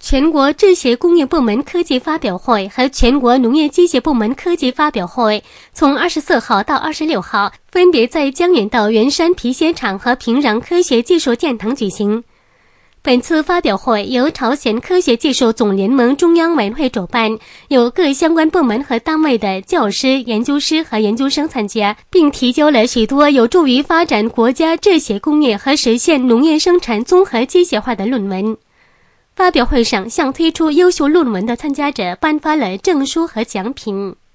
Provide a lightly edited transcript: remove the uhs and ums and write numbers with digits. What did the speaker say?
全国制鞋工业部门科技发表会和全国农业机械部门科技发表会从24号到26号分别在江原道圆山皮鞋厂和平壤科学技术殿堂举行。本次发表会由朝鲜科学技术总联盟中央委员会主办，有各相关部门和单位的教师、研究师和研究生参加，并提交了许多有助于发展国家制鞋工业和实现农业生产综合机械化的论文。发表会上向推出优秀论文的参加者颁发了证书和奖品。